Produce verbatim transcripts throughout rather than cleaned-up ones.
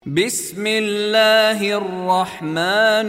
بسم الله الرحمن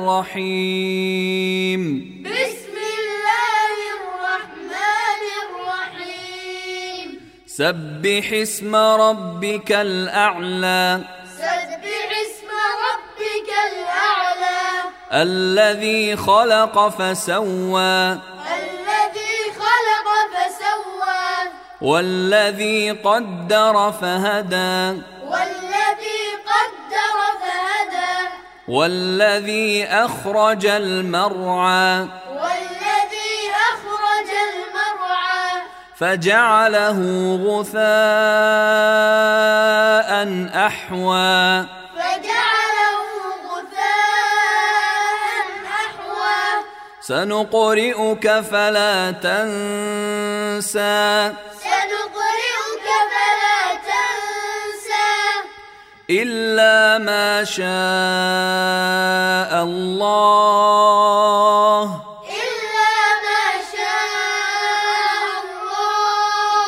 الرحيم بسم الله الرحمن الرحيم سبح اسم ربك الأعلى سبح اسم ربك الأعلى الذي خلق فسوى الذي خلق فسوى والذي قدر فهدى والذي قدر فهدى والذي أخرج المرعى والذي أخرج المرعى فجعله غثاء أحوى فجعله غثاء أحوى سنقرئك فلا تنسى سنقرئك فلا تنسى إلا ما شاء الله إلا ما شاء الله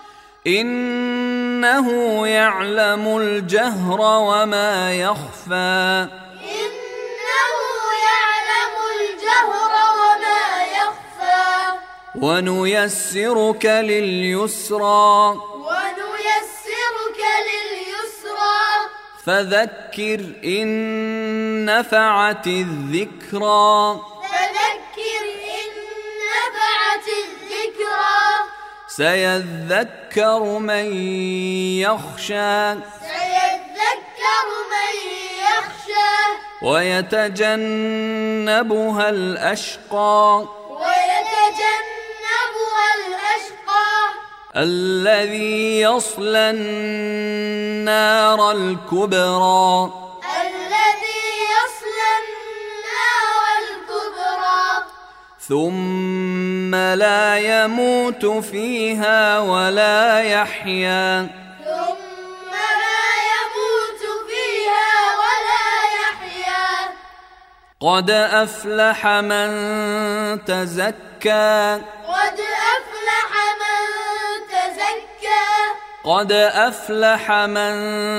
إنه يعلم الجهر وما يخفى إنه يعلم الجهر وما يخفى ونيسرك لليسرى ونيسرك لليسرى فذكر إن نفعت الذكرى فذكر إن نفعت الذكرى سيذكر من يخشى سيذكر من يخشى ويتجنبها الأشقى ويتجنبها الأشقى الذي يصلى النار الكبرى الذي يصلى النار الكبرى ثم لا يموت فيها ولا يحيا ثم لا يموت فيها ولا يحيا قد أفلح من تزكى قد أفلح من تزكى قد أفلح من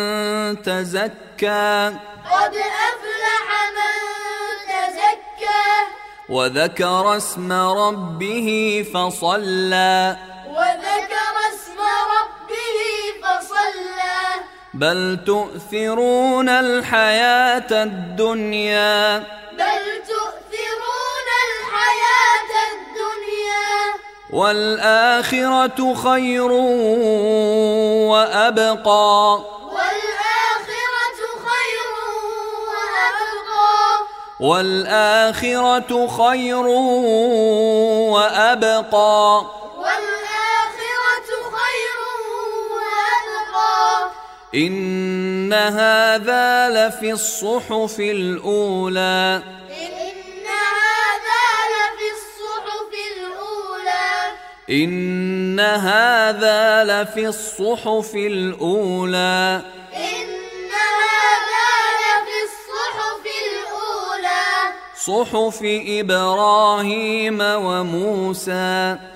تزكى قد أفلح من تزكى وذكر اسم ربه فصلى وذكر اسم ربه فصلى بل تؤثرون الحياة الدنيا بل تؤثرون الحياة الدنيا والآخرة خير وأبقى والآخرة خير وأبقى والآخرة خير وأبقى والآخرة خير وأبقى إن هذا لفي الصحف الأولى إن هذا لفي الصحف الأولى إن هذا لفي الصحف الأولى إن هذا لفي الصحف الأولى صحف إبراهيم وموسى